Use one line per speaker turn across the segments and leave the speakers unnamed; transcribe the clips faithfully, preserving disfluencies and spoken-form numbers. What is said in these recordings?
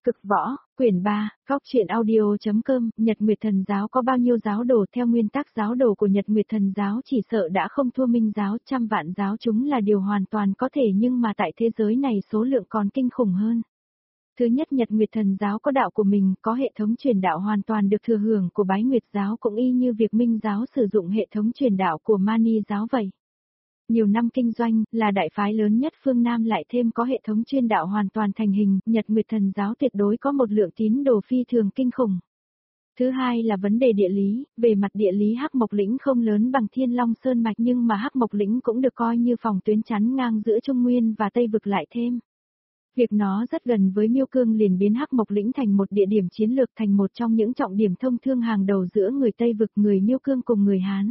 Cực võ, quyển ba, góc truyện audio.com, Nhật Nguyệt Thần giáo có bao nhiêu giáo đồ? Theo nguyên tắc giáo đồ của Nhật Nguyệt Thần giáo chỉ sợ đã không thua Minh giáo, trăm vạn giáo chúng là điều hoàn toàn có thể, nhưng mà tại thế giới này số lượng còn kinh khủng hơn. Thứ nhất, Nhật Nguyệt Thần giáo có đạo của mình, có hệ thống truyền đạo hoàn toàn được thừa hưởng của Bái Nguyệt giáo, cũng y như việc Minh giáo sử dụng hệ thống truyền đạo của Mani giáo vậy. Nhiều năm kinh doanh, là đại phái lớn nhất phương Nam, lại thêm có hệ thống chuyên đạo hoàn toàn thành hình, Nhật Nguyệt Thần giáo tuyệt đối có một lượng tín đồ phi thường kinh khủng. Thứ hai là vấn đề địa lý, về mặt địa lý Hắc Mộc Lĩnh không lớn bằng Thiên Long Sơn Mạch, nhưng mà Hắc Mộc Lĩnh cũng được coi như phòng tuyến chắn ngang giữa Trung Nguyên và Tây Vực, lại thêm việc nó rất gần với Miêu Cương liền biến Hắc Mộc Lĩnh thành một địa điểm chiến lược, thành một trong những trọng điểm thông thương hàng đầu giữa người Tây Vực, người Miêu Cương cùng người Hán.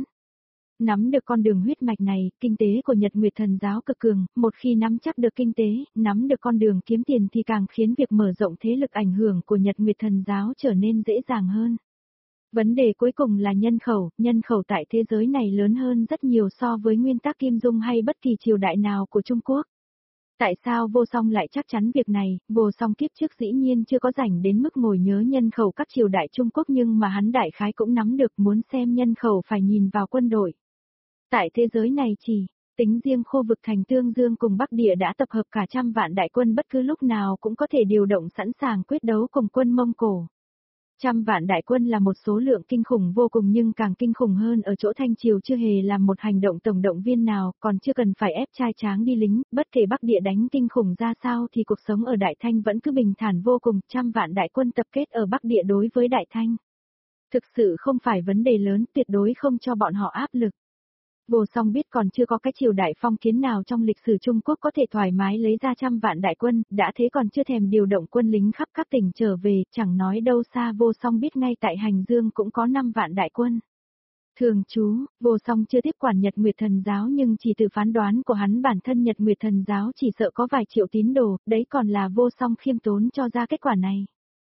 Nắm được con đường huyết mạch này, kinh tế của Nhật Nguyệt Thần giáo cực cường, một khi nắm chắc được kinh tế, nắm được con đường kiếm tiền thì càng khiến việc mở rộng thế lực ảnh hưởng của Nhật Nguyệt Thần giáo trở nên dễ dàng hơn. Vấn đề cuối cùng là nhân khẩu, nhân khẩu tại thế giới này lớn hơn rất nhiều so với nguyên tắc Kim Dung hay bất kỳ triều đại nào của Trung Quốc. Tại sao Vô Song lại chắc chắn việc này? Vô Song kiếp trước dĩ nhiên chưa có rảnh đến mức ngồi nhớ nhân khẩu các triều đại Trung Quốc, nhưng mà hắn đại khái cũng nắm được, muốn xem nhân khẩu phải nhìn vào quân đội. Tại thế giới này chỉ, tính riêng khu vực thành Tương Dương cùng Bắc Địa đã tập hợp cả trăm vạn đại quân, bất cứ lúc nào cũng có thể điều động sẵn sàng quyết đấu cùng quân Mông Cổ. Trăm vạn đại quân là một số lượng kinh khủng vô cùng, nhưng càng kinh khủng hơn ở chỗ Thanh Triều chưa hề làm một hành động tổng động viên nào, còn chưa cần phải ép trai tráng đi lính, bất kể Bắc Địa đánh kinh khủng ra sao thì cuộc sống ở Đại Thanh vẫn cứ bình thản vô cùng, trăm vạn đại quân tập kết ở Bắc Địa đối với Đại Thanh. Thực sự không phải vấn đề lớn, tuyệt đối không cho bọn họ áp lực. Vô Song biết còn chưa có cái triều đại phong kiến nào trong lịch sử Trung Quốc có thể thoải mái lấy ra trăm vạn đại quân, đã thế còn chưa thèm điều động quân lính khắp các tỉnh trở về, chẳng nói đâu xa. Vô Song biết ngay tại Hành Dương cũng có năm vạn đại quân. Thường trú, Vô Song chưa tiếp quản Nhật Nguyệt Thần giáo, nhưng chỉ từ phán đoán của hắn bản thân Nhật Nguyệt Thần giáo chỉ sợ có vài triệu tín đồ, đấy còn là Vô Song khiêm tốn cho ra kết quả này.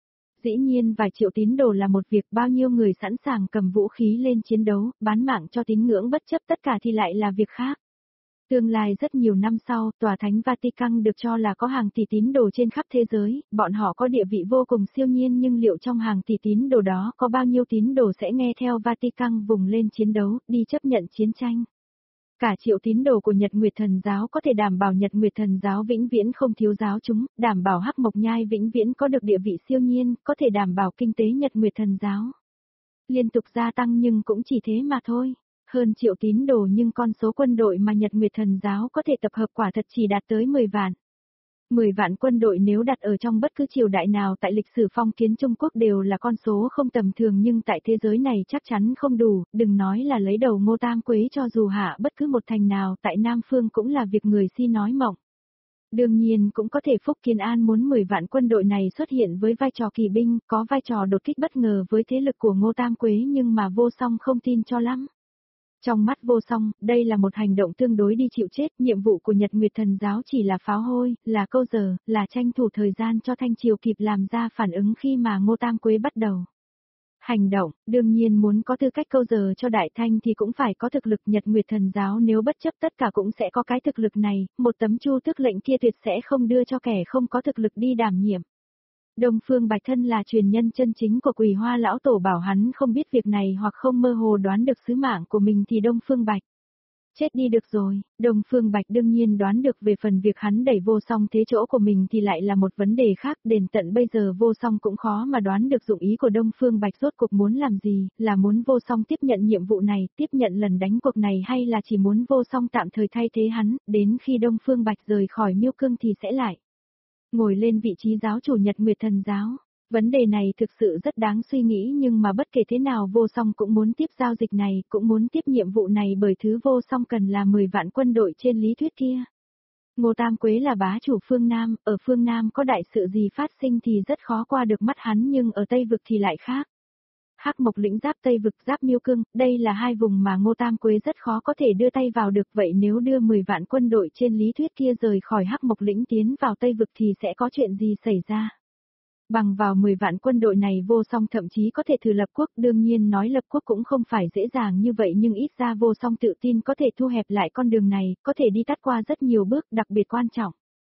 Dĩ nhiên vài triệu tín đồ là một việc, bao nhiêu người sẵn sàng cầm vũ khí lên chiến đấu, bán mạng cho tín ngưỡng bất chấp tất cả thì lại là việc khác. Tương lai rất nhiều năm sau, tòa thánh Vatican được cho là có hàng tỷ tín đồ trên khắp thế giới, bọn họ có địa vị vô cùng siêu nhiên, nhưng liệu trong hàng tỷ tín đồ đó có bao nhiêu tín đồ sẽ nghe theo Vatican vùng lên chiến đấu, đi chấp nhận chiến tranh? Cả triệu tín đồ của Nhật Nguyệt Thần giáo có thể đảm bảo Nhật Nguyệt Thần giáo vĩnh viễn không thiếu giáo chúng, đảm bảo Hắc Mộc Nhai vĩnh viễn có được địa vị siêu nhiên, có thể đảm bảo kinh tế Nhật Nguyệt Thần giáo liên tục gia tăng, nhưng cũng chỉ thế mà thôi. Hơn triệu tín đồ nhưng con số quân đội mà Nhật Nguyệt Thần giáo có thể tập hợp quả thật chỉ đạt tới mười vạn. mười vạn quân đội nếu đặt ở trong bất cứ triều đại nào tại lịch sử phong kiến Trung Quốc đều là con số không tầm thường, nhưng tại thế giới này chắc chắn không đủ, đừng nói là lấy đầu Ngô Tam Quế, cho dù hạ bất cứ một thành nào tại Nam Phương cũng là việc người si nói mộng. Đương nhiên cũng có thể Phúc Kiến An muốn mười vạn quân đội này xuất hiện với vai trò kỳ binh, có vai trò đột kích bất ngờ với thế lực của Ngô Tam Quế, nhưng mà Vô Song không tin cho lắm. Trong mắt Vô Song, đây là một hành động tương đối đi chịu chết, nhiệm vụ của Nhật Nguyệt Thần giáo chỉ là pháo hôi, là câu giờ, là tranh thủ thời gian cho Thanh Triều kịp làm ra phản ứng khi mà Ngô Tam Quế bắt đầu hành động. Đương nhiên muốn có tư cách câu giờ cho Đại Thanh thì cũng phải có thực lực, Nhật Nguyệt Thần giáo nếu bất chấp tất cả cũng sẽ có cái thực lực này, một tấm chu tước lệnh kia tuyệt sẽ không đưa cho kẻ không có thực lực đi đảm nhiệm. Đông Phương Bạch thân là truyền nhân chân chính của Quỳ Hoa lão tổ, bảo hắn không biết việc này hoặc không mơ hồ đoán được sứ mạng của mình thì Đông Phương Bạch chết đi được rồi. Đông Phương Bạch đương nhiên đoán được, về phần việc hắn đẩy Vô Song thế chỗ của mình thì lại là một vấn đề khác, đến tận bây giờ Vô Song cũng khó mà đoán được dụng ý của Đông Phương Bạch rốt cuộc muốn làm gì, là muốn Vô Song tiếp nhận nhiệm vụ này, tiếp nhận lần đánh cuộc này, hay là chỉ muốn Vô Song tạm thời thay thế hắn, đến khi Đông Phương Bạch rời khỏi Miêu Cương thì sẽ lại ngồi lên vị trí giáo chủ Nhật Nguyệt Thần giáo. Vấn đề này thực sự rất đáng suy nghĩ, nhưng mà bất kể thế nào Vô Song cũng muốn tiếp giao dịch này, cũng muốn tiếp nhiệm vụ này, bởi thứ Vô Song cần là mười vạn quân đội trên lý thuyết kia. Ngô Tam Quế là bá chủ phương Nam, ở phương Nam có đại sự gì phát sinh thì rất khó qua được mắt hắn, nhưng ở Tây Vực thì lại khác. Hắc Mộc Lĩnh giáp Tây Vực giáp Miêu Cương, đây là hai vùng mà Ngô Tam Quế rất khó có thể đưa tay vào được, vậy nếu đưa mười vạn quân đội trên lý thuyết kia rời khỏi Hắc Mộc Lĩnh tiến vào Tây Vực thì sẽ có chuyện gì xảy ra? Bằng vào mười vạn quân đội này Vô Song thậm chí có thể thử lập quốc, đương nhiên nói lập quốc cũng không phải dễ dàng như vậy, nhưng ít ra Vô Song tự tin có thể thu hẹp lại con đường này, có thể đi tắt qua rất nhiều bước, đặc biệt quan trọng.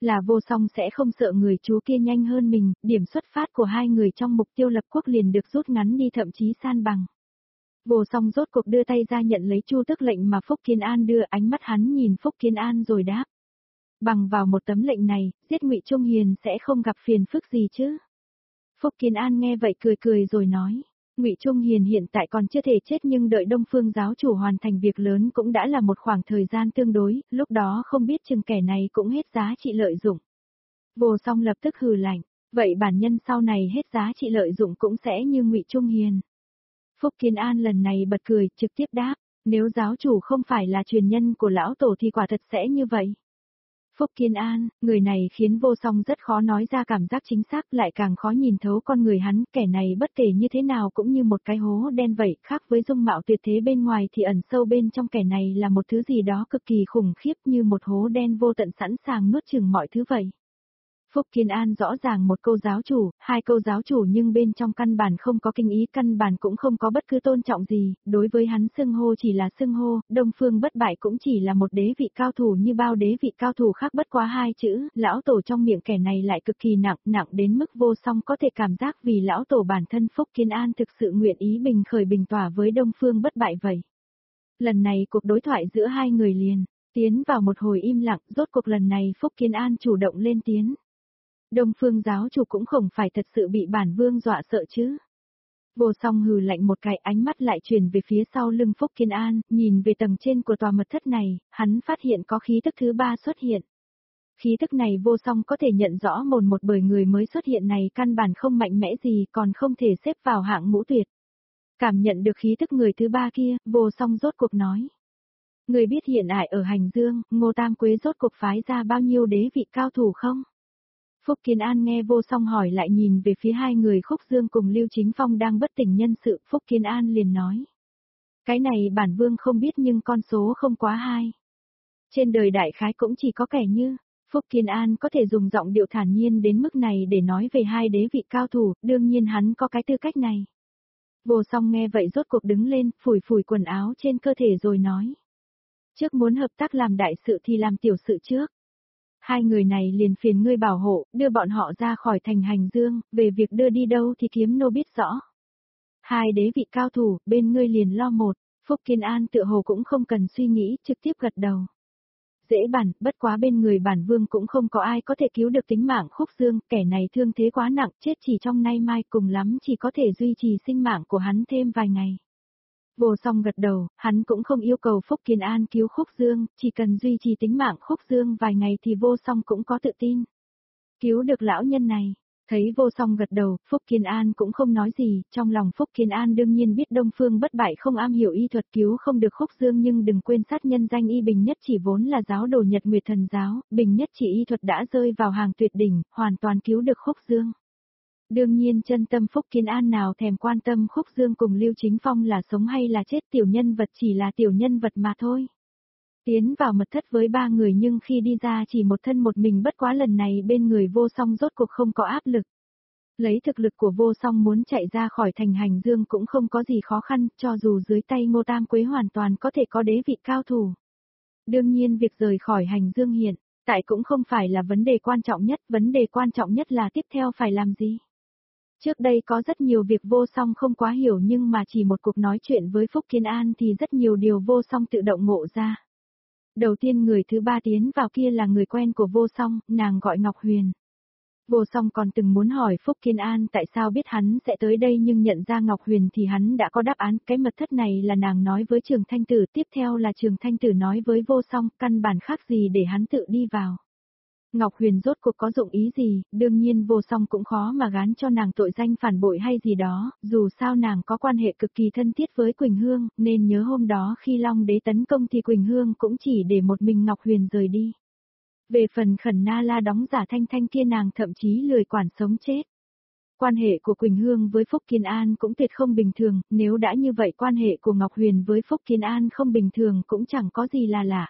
Là Vô Song sẽ không sợ người chú kia nhanh hơn mình, điểm xuất phát của hai người trong mục tiêu lập quốc liền được rút ngắn đi thậm chí san bằng. Vô Song rốt cuộc đưa tay ra nhận lấy chu tước lệnh mà Phúc Kiến An đưa, ánh mắt hắn nhìn Phúc Kiến An rồi đáp. Bằng vào một tấm lệnh này, giết Ngụy Trung Hiền sẽ không gặp phiền phức gì chứ. Phúc Kiến An nghe vậy cười cười rồi nói. Ngụy Trung Hiền hiện tại còn chưa thể chết nhưng đợi Đông Phương giáo chủ hoàn thành việc lớn cũng đã là một khoảng thời gian tương đối, lúc đó không biết chừng kẻ này cũng hết giá trị lợi dụng. Vô Song lập tức hừ lạnh, vậy bản nhân sau này hết giá trị lợi dụng cũng sẽ như Ngụy Trung Hiền. Phúc Kiến An lần này bật cười, trực tiếp đáp, nếu giáo chủ không phải là truyền nhân của lão tổ thì quả thật sẽ như vậy. Phúc Kiến An, người này khiến Vô Song rất khó nói ra cảm giác chính xác, lại càng khó nhìn thấu con người hắn, kẻ này bất kể như thế nào cũng như một cái hố đen vậy, khác với dung mạo tuyệt thế bên ngoài thì ẩn sâu bên trong kẻ này là một thứ gì đó cực kỳ khủng khiếp, như một hố đen vô tận sẵn sàng nuốt chửng mọi thứ vậy. Phúc Kiến An rõ ràng một câu giáo chủ, hai câu giáo chủ nhưng bên trong căn bản không có kinh ý, căn bản cũng không có bất cứ tôn trọng gì, đối với hắn xưng hô chỉ là xưng hô, Đông Phương bất bại cũng chỉ là một đế vị cao thủ như bao đế vị cao thủ khác, bất quá hai chữ, lão tổ trong miệng kẻ này lại cực kỳ nặng, nặng đến mức Vô Song có thể cảm giác vì lão tổ bản thân Phúc Kiến An thực sự nguyện ý bình khởi bình tỏa với Đông Phương bất bại vậy. Lần này cuộc đối thoại giữa hai người liền, tiến vào một hồi im lặng, rốt cuộc lần này Phúc Kiến An chủ động lên tiếng. Đông Phương giáo chủ cũng không phải thật sự bị bản vương dọa sợ chứ. Vô Song hừ lạnh một cái, ánh mắt lại chuyển về phía sau lưng Phúc Kiến An, nhìn về tầng trên của tòa mật thất này, hắn phát hiện có khí tức thứ ba xuất hiện. Khí tức này Vô Song có thể nhận rõ một một bởi người mới xuất hiện này căn bản không mạnh mẽ gì, còn không thể xếp vào hạng ngũ tuyệt. Cảm nhận được khí tức người thứ ba kia, Vô Song rốt cuộc nói. Người biết hiện tại ở Hành Dương, Ngô Tam Quế rốt cuộc phái ra bao nhiêu đế vị cao thủ không? Phúc Kiến An nghe Vô Song hỏi lại nhìn về phía hai người Khúc Dương cùng Lưu Chính Phong đang bất tỉnh nhân sự, Phúc Kiến An liền nói. Cái này bản vương không biết nhưng con số không quá hai. Trên đời đại khái cũng chỉ có kẻ như, Phúc Kiến An có thể dùng giọng điệu thản nhiên đến mức này để nói về hai đế vị cao thủ, đương nhiên hắn có cái tư cách này. Vô Song nghe vậy rốt cuộc đứng lên, phủi phủi quần áo trên cơ thể rồi nói. Trước muốn hợp tác làm đại sự thì làm tiểu sự trước. Hai người này liền phiền ngươi bảo hộ, đưa bọn họ ra khỏi thành Hành Dương, về việc đưa đi đâu thì kiếm nô biết rõ. Hai đế vị cao thủ, bên ngươi liền lo một, Phúc Kiến An tựa hồ cũng không cần suy nghĩ, trực tiếp gật đầu. Dễ bản, bất quá bên người bản vương cũng không có ai có thể cứu được tính mạng Khúc Dương, kẻ này thương thế quá nặng, chết chỉ trong nay mai, cùng lắm chỉ có thể duy trì sinh mạng của hắn thêm vài ngày. Vô Song gật đầu, hắn cũng không yêu cầu Phúc Kiến An cứu Khúc Dương, chỉ cần duy trì tính mạng Khúc Dương vài ngày thì Vô Song cũng có tự tin. Cứu được lão nhân này, thấy Vô Song gật đầu, Phúc Kiến An cũng không nói gì, trong lòng Phúc Kiến An đương nhiên biết Đông Phương bất bại không am hiểu y thuật cứu không được Khúc Dương nhưng đừng quên sát nhân danh y Bình Nhất Chỉ vốn là giáo đồ Nhật Nguyệt Thần giáo, Bình Nhất Chỉ y thuật đã rơi vào hàng tuyệt đỉnh, hoàn toàn cứu được Khúc Dương. Đương nhiên chân tâm Phúc Kiến An nào thèm quan tâm Khúc Dương cùng Lưu Chính Phong là sống hay là chết, tiểu nhân vật chỉ là tiểu nhân vật mà thôi. Tiến vào mật thất với ba người nhưng khi đi ra chỉ một thân một mình, bất quá lần này bên người Vô Song rốt cuộc không có áp lực. Lấy thực lực của Vô Song muốn chạy ra khỏi thành Hành Dương cũng không có gì khó khăn, cho dù dưới tay Ngô Tam Quế hoàn toàn có thể có đế vị cao thủ. Đương nhiên việc rời khỏi Hành Dương hiện tại cũng không phải là vấn đề quan trọng nhất, vấn đề quan trọng nhất là tiếp theo phải làm gì. Trước đây có rất nhiều việc Vô Song không quá hiểu nhưng mà chỉ một cuộc nói chuyện với Phúc Kiến An thì rất nhiều điều Vô Song tự động ngộ ra. Đầu tiên người thứ ba tiến vào kia là người quen của Vô Song, nàng gọi Ngọc Huyền. Vô Song còn từng muốn hỏi Phúc Kiến An tại sao biết hắn sẽ tới đây nhưng nhận ra Ngọc Huyền thì hắn đã có đáp án, cái mật thất này là nàng nói với Trường Thanh Tử, tiếp theo là Trường Thanh Tử nói với Vô Song, căn bản khác gì để hắn tự đi vào. Ngọc Huyền rốt cuộc có dụng ý gì, đương nhiên Vô Song cũng khó mà gán cho nàng tội danh phản bội hay gì đó, dù sao nàng có quan hệ cực kỳ thân thiết với Quỳnh Hương, nên nhớ hôm đó khi Long Đế tấn công thì Quỳnh Hương cũng chỉ để một mình Ngọc Huyền rời đi. Về phần Khẩn Na La đóng giả Thanh Thanh kia nàng thậm chí lười quản sống chết. Quan hệ của Quỳnh Hương với Phúc Kiến An cũng tuyệt không bình thường, nếu đã như vậy quan hệ của Ngọc Huyền với Phúc Kiến An không bình thường cũng chẳng có gì là lạ.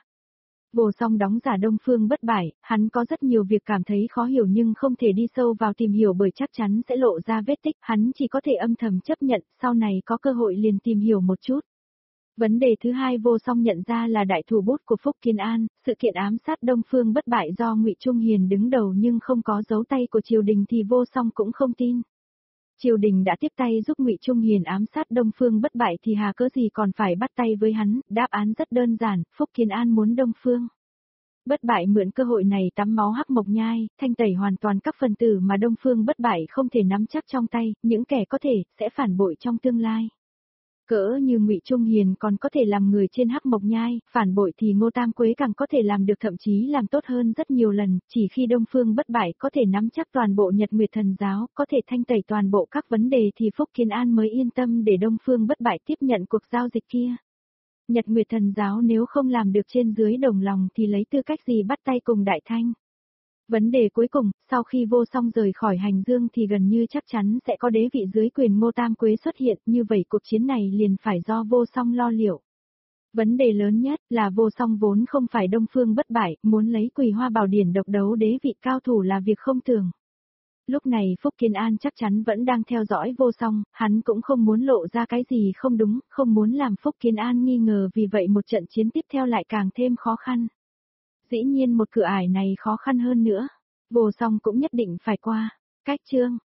Vô Song đóng giả Đông Phương bất bại, hắn có rất nhiều việc cảm thấy khó hiểu nhưng không thể đi sâu vào tìm hiểu bởi chắc chắn sẽ lộ ra vết tích, hắn chỉ có thể âm thầm chấp nhận, sau này có cơ hội liền tìm hiểu một chút. Vấn đề thứ hai Vô Song nhận ra là đại thủ bút của Phúc Kiến An, sự kiện ám sát Đông Phương Bất Bại do Ngụy Trung Hiền đứng đầu nhưng không có dấu tay của triều đình thì Vô Song cũng không tin. Triều đình đã tiếp tay giúp Ngụy Trung Hiền ám sát Đông Phương Bất Bại thì hà cớ gì còn phải bắt tay với hắn, đáp án rất đơn giản, Phúc Kiến An muốn Đông Phương Bất Bại mượn cơ hội này tắm máu Hắc Mộc Nhai, thanh tẩy hoàn toàn các phần tử mà Đông Phương Bất Bại không thể nắm chắc trong tay, những kẻ có thể, sẽ phản bội trong tương lai. Cỡ như Ngụy Trung Hiền còn có thể làm người trên Hắc Mộc Nhai, phản bội thì Ngô Tam Quế càng có thể làm được, thậm chí làm tốt hơn rất nhiều lần, chỉ khi Đông Phương Bất Bại có thể nắm chắc toàn bộ Nhật Nguyệt Thần Giáo, có thể thanh tẩy toàn bộ các vấn đề thì Phúc Kiến An mới yên tâm để Đông Phương Bất Bại tiếp nhận cuộc giao dịch kia. Nhật Nguyệt Thần Giáo nếu không làm được trên dưới đồng lòng thì lấy tư cách gì bắt tay cùng Đại Thanh. Vấn đề cuối cùng, sau khi Vô Song rời khỏi Hành Dương thì gần như chắc chắn sẽ có đế vị dưới quyền Ngô Tam Quế xuất hiện, như vậy cuộc chiến này liền phải do Vô Song lo liệu. Vấn đề lớn nhất là Vô Song vốn không phải Đông Phương Bất Bại, muốn lấy Quỳ Hoa Bảo Điển độc đấu đế vị cao thủ là việc không tưởng. Lúc này Phúc Kiến An chắc chắn vẫn đang theo dõi Vô Song, hắn cũng không muốn lộ ra cái gì không đúng, không muốn làm Phúc Kiến An nghi ngờ, vì vậy một trận chiến tiếp theo lại càng thêm khó khăn. Dĩ nhiên một cửa ải này khó khăn hơn nữa, Vô Song cũng nhất định phải qua. Cách chương